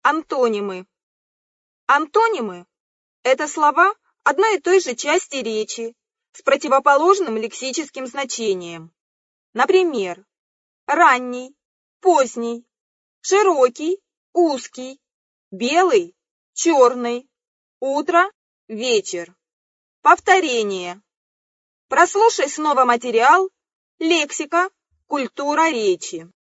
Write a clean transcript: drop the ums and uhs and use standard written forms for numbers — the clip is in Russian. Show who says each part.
Speaker 1: Антонимы. Антонимы – это слова одной и той же части речи с противоположным лексическим значением. Например, ранний, поздний, широкий, узкий, белый, черный, утро, вечер. Повторение. Прослушай снова материал «Лексика. Культура речи».